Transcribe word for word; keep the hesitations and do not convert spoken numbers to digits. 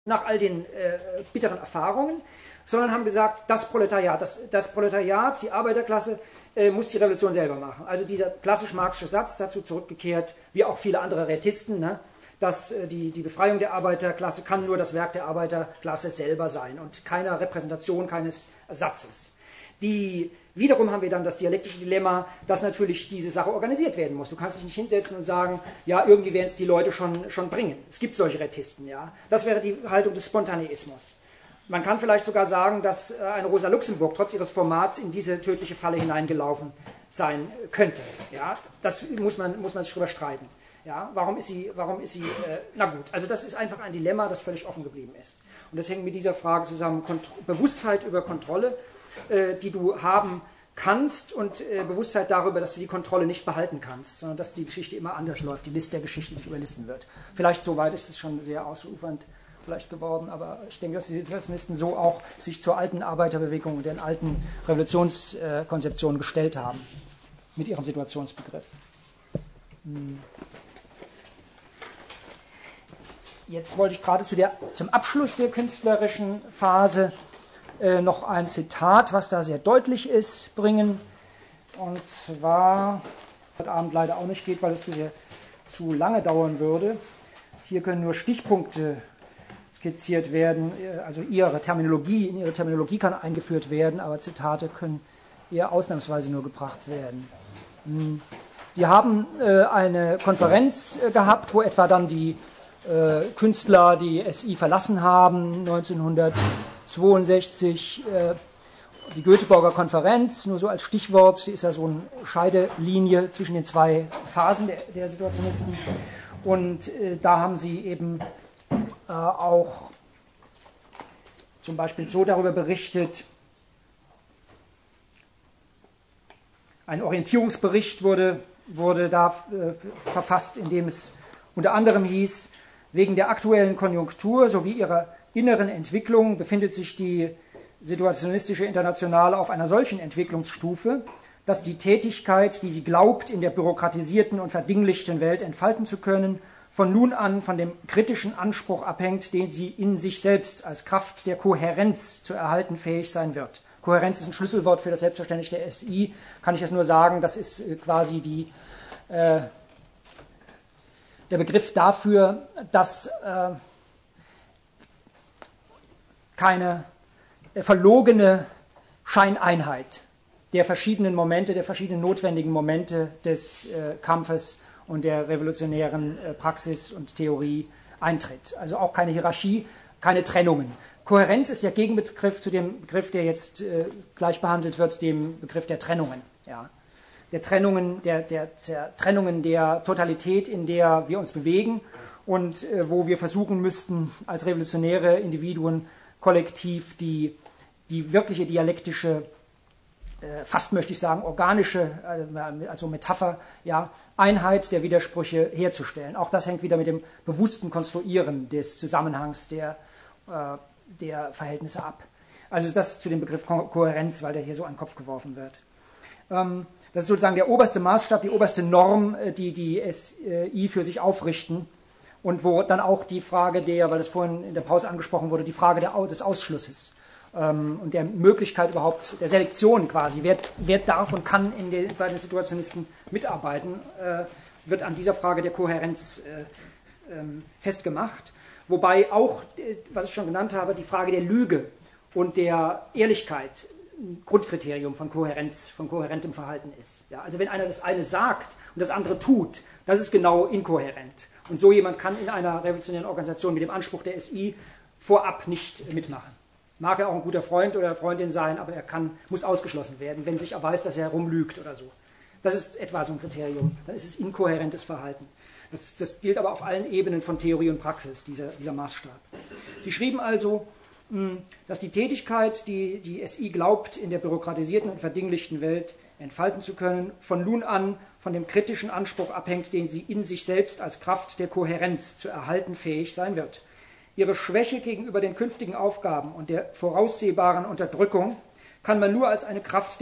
nach all den äh, bitteren Erfahrungen, sondern haben gesagt, das Proletariat, das, das Proletariat, die Arbeiterklasse, äh, muss die Revolution selber machen. Also dieser klassisch marxische Satz, dazu zurückgekehrt, wie auch viele andere Rätisten, ne, dass äh, die, die Befreiung der Arbeiterklasse kann nur das Werk der Arbeiterklasse selber sein und keiner Repräsentation, keines Satzes. Die, wiederum haben wir dann das dialektische Dilemma, dass natürlich diese Sache organisiert werden muss. Du kannst dich nicht hinsetzen und sagen, ja, irgendwie werden es die Leute schon, schon bringen. Es gibt solche Rätisten, ja. Das wäre die Haltung des Spontaneismus. Man kann vielleicht sogar sagen, dass eine Rosa Luxemburg trotz ihres Formats in diese tödliche Falle hineingelaufen sein könnte. Ja. Das muss man, muss man sich drüber streiten. Ja. Warum ist sie, warum ist sie äh, na gut, also das ist einfach ein Dilemma, das völlig offen geblieben ist. Und das hängt mit dieser Frage zusammen, Kont- Bewusstheit über Kontrolle, die du haben kannst und äh, Bewusstheit darüber, dass du die Kontrolle nicht behalten kannst, sondern dass die Geschichte immer anders läuft, die List der Geschichte dich überlisten wird. Vielleicht soweit ist es schon sehr ausufernd vielleicht geworden, aber ich denke, dass die Situationisten so auch sich zur alten Arbeiterbewegung und den alten Revolutionskonzeptionen äh, gestellt haben, mit ihrem Situationsbegriff. Hm. Jetzt wollte ich gerade zu der, zum Abschluss der künstlerischen Phase noch ein Zitat, was da sehr deutlich ist, bringen. Und zwar, heute Abend leider auch nicht geht, weil es zu, sehr, zu lange dauern würde. Hier können nur Stichpunkte skizziert werden, also ihre Terminologie, in ihre Terminologie kann eingeführt werden, aber Zitate können eher ausnahmsweise nur gebracht werden. Die haben eine Konferenz gehabt, wo etwa dann die Künstler die S I verlassen haben, neunzehnhundertzweiundsechzig, äh, die Göteborger Konferenz, nur so als Stichwort, die ist ja so eine Scheidelinie zwischen den zwei Phasen der, der Situationisten. Und äh, da haben sie eben äh, auch zum Beispiel so darüber berichtet, ein Orientierungsbericht wurde, wurde da äh, verfasst, in dem es unter anderem hieß, wegen der aktuellen Konjunktur sowie ihrer inneren Entwicklung befindet sich die Situationistische Internationale auf einer solchen Entwicklungsstufe, dass die Tätigkeit, die sie glaubt, in der bürokratisierten und verdinglichten Welt entfalten zu können, von nun an von dem kritischen Anspruch abhängt, den sie in sich selbst als Kraft der Kohärenz zu erhalten fähig sein wird. Kohärenz ist ein Schlüsselwort für das Selbstverständnis der S I, kann ich es nur sagen, das ist quasi die äh, der Begriff dafür, dass äh, keine verlogene Scheineinheit der verschiedenen Momente, der verschiedenen notwendigen Momente des äh, Kampfes und der revolutionären äh, Praxis und Theorie eintritt. Also auch keine Hierarchie, keine Trennungen. Kohärenz ist der Gegenbegriff zu dem Begriff, der jetzt äh, gleich behandelt wird, dem Begriff der Trennungen. Ja. der Trennungen, der, der, der Trennungen der Totalität, in der wir uns bewegen und äh, wo wir versuchen müssten, als revolutionäre Individuen kollektiv die, die wirkliche dialektische, äh, fast möchte ich sagen, organische, äh, also Metapher, ja, Einheit der Widersprüche herzustellen. Auch das hängt wieder mit dem bewussten Konstruieren des Zusammenhangs der, äh, der Verhältnisse ab. Also das zu dem Begriff Ko- Kohärenz, weil der hier so an den Kopf geworfen wird. Ähm, Das ist sozusagen der oberste Maßstab, die oberste Norm, die die S I für sich aufrichten und wo dann auch die Frage der, weil das vorhin in der Pause angesprochen wurde, die Frage der, des Ausschlusses ähm, und der Möglichkeit überhaupt, der Selektion quasi, wer, wer darf und kann in den, bei den Situationisten mitarbeiten, äh, wird an dieser Frage der Kohärenz äh, ähm, festgemacht. Wobei auch, äh, was ich schon genannt habe, die Frage der Lüge und der Ehrlichkeit Grundkriterium von Kohärenz, von kohärentem Verhalten ist. Ja, also wenn einer das eine sagt und das andere tut, das ist genau inkohärent. Und so jemand kann in einer revolutionären Organisation mit dem Anspruch der S I vorab nicht mitmachen. Mag er auch ein guter Freund oder Freundin sein, aber er kann, muss ausgeschlossen werden, wenn sich erweist, dass er rumlügt oder so. Das ist etwa so ein Kriterium. Dann ist es inkohärentes Verhalten. Das, das gilt aber auf allen Ebenen von Theorie und Praxis, dieser, dieser Maßstab. Die schrieben also, dass die Tätigkeit, die die S I glaubt, in der bürokratisierten und verdinglichten Welt entfalten zu können, von nun an von dem kritischen Anspruch abhängt, den sie in sich selbst als Kraft der Kohärenz zu erhalten fähig sein wird. Ihre Schwäche gegenüber den künftigen Aufgaben und der voraussehbaren Unterdrückung kann man nur als eine Kraft